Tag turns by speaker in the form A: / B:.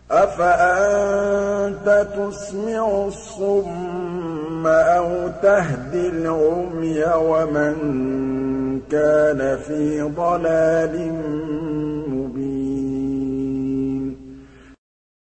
A: أَفَأَنتَ تُسْمِعُ الصُّمَّ أَوْ تَهْدِي الْعُمْيَ وَمَن كَانَ فِي ضَلَالٍ